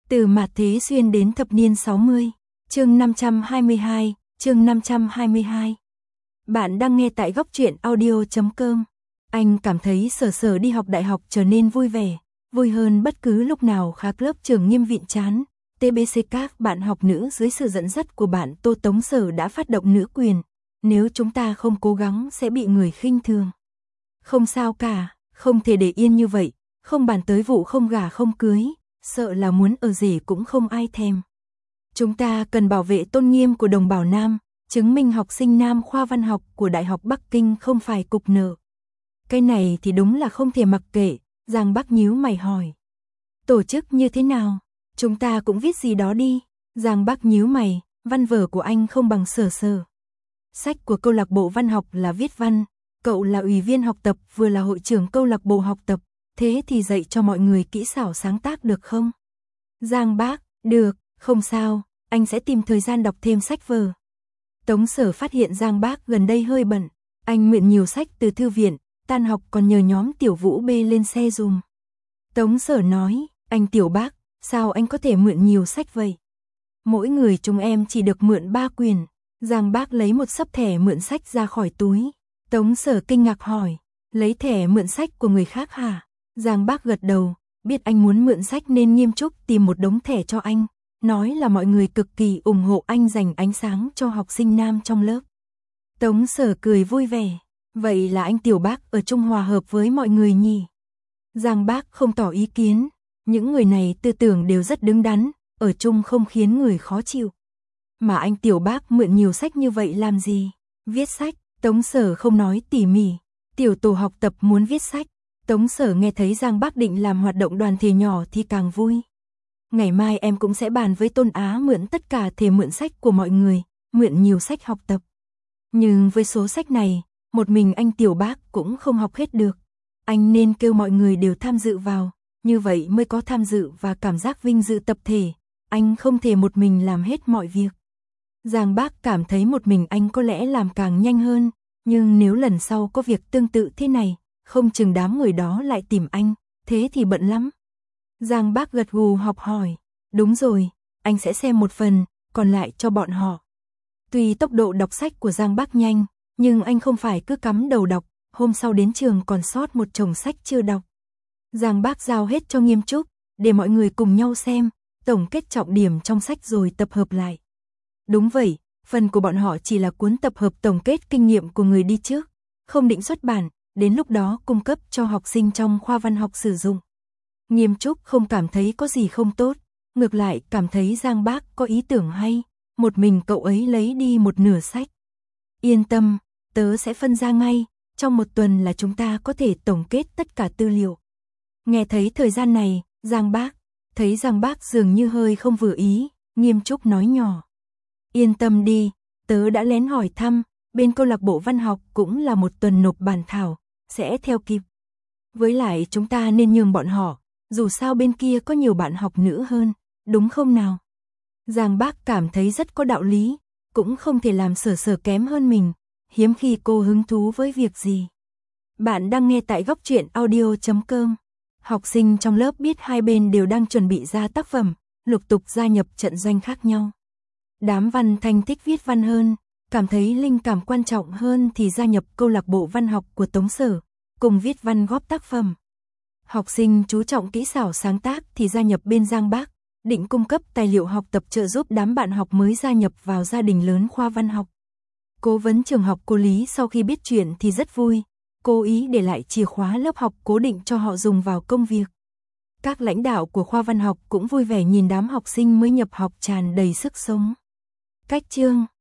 Từ mạt thế xuyên đến thập niên 60, chương 522, chương 522. Bạn đang nghe tại góc truyện audio.com. Anh cảm thấy Sở đi học đại học trở nên vui vẻ, vui hơn bất cứ lúc nào khác lớp trường Nghiêm Vịn Chán. TBC các bạn học nữ dưới sự dẫn dắt của bạn Tô Tống Sở đã phát động nữ quyền. Nếu chúng ta không cố gắng sẽ bị người khinh thường. Không sao cả, không thể để yên như vậy, không bàn tới vụ không gả không cưới, sợ là muốn ở rể cũng không ai thèm. Chúng ta cần bảo vệ tôn nghiêm của đồng bào nam, chứng minh học sinh nam khoa văn học của Đại học Bắc Kinh không phải cục nợ. Cái này thì đúng là không thể mặc kệ, Giang Bắc nhíu mày hỏi. Tổ chức như thế nào? Chúng ta cũng viết gì đó đi. Giang Bắc nhíu mày, văn vở của anh không bằng Sở. Sách của câu lạc bộ văn học là viết văn, cậu là ủy viên học tập vừa là hội trưởng câu lạc bộ học tập, thế thì dạy cho mọi người kỹ xảo sáng tác được không? Giang Bắc, được, không sao, anh sẽ tìm thời gian đọc thêm sách vở. Tống Sở phát hiện Giang Bắc gần đây hơi bận, anh mượn nhiều sách từ thư viện, tan học còn nhờ nhóm Tiểu Vũ bê lên xe dùm. Tống Sở nói, anh Tiểu Bác, sao anh có thể mượn nhiều sách vậy? Mỗi người chúng em chỉ được mượn 3 quyển. Giang Bắc lấy một xấp thẻ mượn sách ra khỏi túi. Tống Sở kinh ngạc hỏi, lấy thẻ mượn sách của người khác hả? Giang Bắc gật đầu, biết anh muốn mượn sách nên nghiêm túc tìm một đống thẻ cho anh, nói là mọi người cực kỳ ủng hộ anh dành ánh sáng cho học sinh nam trong lớp. Tống Sở cười vui vẻ, vậy là anh Tiểu Bác ở chung hòa hợp với mọi người nhỉ? Giang Bắc không tỏ ý kiến, những người này tư tưởng đều rất đứng đắn, ở chung không khiến người khó chịu. Mà anh Tiểu Bác mượn nhiều sách như vậy làm gì? Viết sách, Tống Sở không nói tỉ mỉ. Tiểu tổ học tập muốn viết sách. Tống Sở nghe thấy Giang Bắc định làm hoạt động đoàn thể nhỏ thì càng vui. Ngày mai em cũng sẽ bàn với Tôn Á mượn tất cả thể mượn sách của mọi người, mượn nhiều sách học tập. Nhưng với số sách này, một mình anh Tiểu Bác cũng không học hết được. Anh nên kêu mọi người đều tham dự vào, như vậy mới có tham dự và cảm giác vinh dự tập thể. Anh không thể một mình làm hết mọi việc. Giang Bắc cảm thấy một mình anh có lẽ làm càng nhanh hơn, nhưng nếu lần sau có việc tương tự thế này, không chừng đám người đó lại tìm anh, thế thì bận lắm. Giang Bắc gật gù học hỏi, đúng rồi, anh sẽ xem một phần, còn lại cho bọn họ. Tuy tốc độ đọc sách của Giang Bắc nhanh, nhưng anh không phải cứ cắm đầu đọc, hôm sau đến trường còn sót một chồng sách chưa đọc. Giang Bắc giao hết cho Nghiêm Trúc, để mọi người cùng nhau xem, tổng kết trọng điểm trong sách rồi tập hợp lại. Đúng vậy, phần của bọn họ chỉ là cuốn tập hợp tổng kết kinh nghiệm của người đi trước, không định xuất bản, đến lúc đó cung cấp cho học sinh trong khoa văn học sử dụng. Nghiêm Trúc không cảm thấy có gì không tốt, ngược lại cảm thấy Giang Bắc có ý tưởng hay, một mình cậu ấy lấy đi một nửa sách. Yên tâm, tớ sẽ phân ra ngay, trong một tuần là chúng ta có thể tổng kết tất cả tư liệu. Nghe thấy thời gian này, thấy Giang Bắc dường như hơi không vừa ý, Nghiêm Trúc nói nhỏ. Yên tâm đi, tớ đã lén hỏi thăm, bên câu lạc bộ văn học cũng là một tuần nộp bản thảo, sẽ theo kịp. Với lại chúng ta nên nhường bọn họ, dù sao bên kia có nhiều bạn học nữ hơn, đúng không nào? Giang Bắc cảm thấy rất có đạo lý, cũng không thể làm Sở kém hơn mình, hiếm khi cô hứng thú với việc gì. Bạn đang nghe tại góc truyện audio.com. Học sinh trong lớp biết hai bên đều đang chuẩn bị ra tác phẩm, lục tục gia nhập trận doanh khác nhau. Đám Văn Thanh thích viết văn hơn, cảm thấy linh cảm quan trọng hơn thì gia nhập câu lạc bộ văn học của Tống Sở, cùng viết văn góp tác phẩm. Học sinh chú trọng kỹ xảo sáng tác thì gia nhập bên Giang Bắc, định cung cấp tài liệu học tập trợ giúp đám bạn học mới gia nhập vào gia đình lớn khoa văn học. Cố vấn trường học cô Lý sau khi biết chuyện thì rất vui, cố ý để lại chìa khóa lớp học cố định cho họ dùng vào công việc. Các lãnh đạo của khoa văn học cũng vui vẻ nhìn đám học sinh mới nhập học tràn đầy sức sống. Cách chương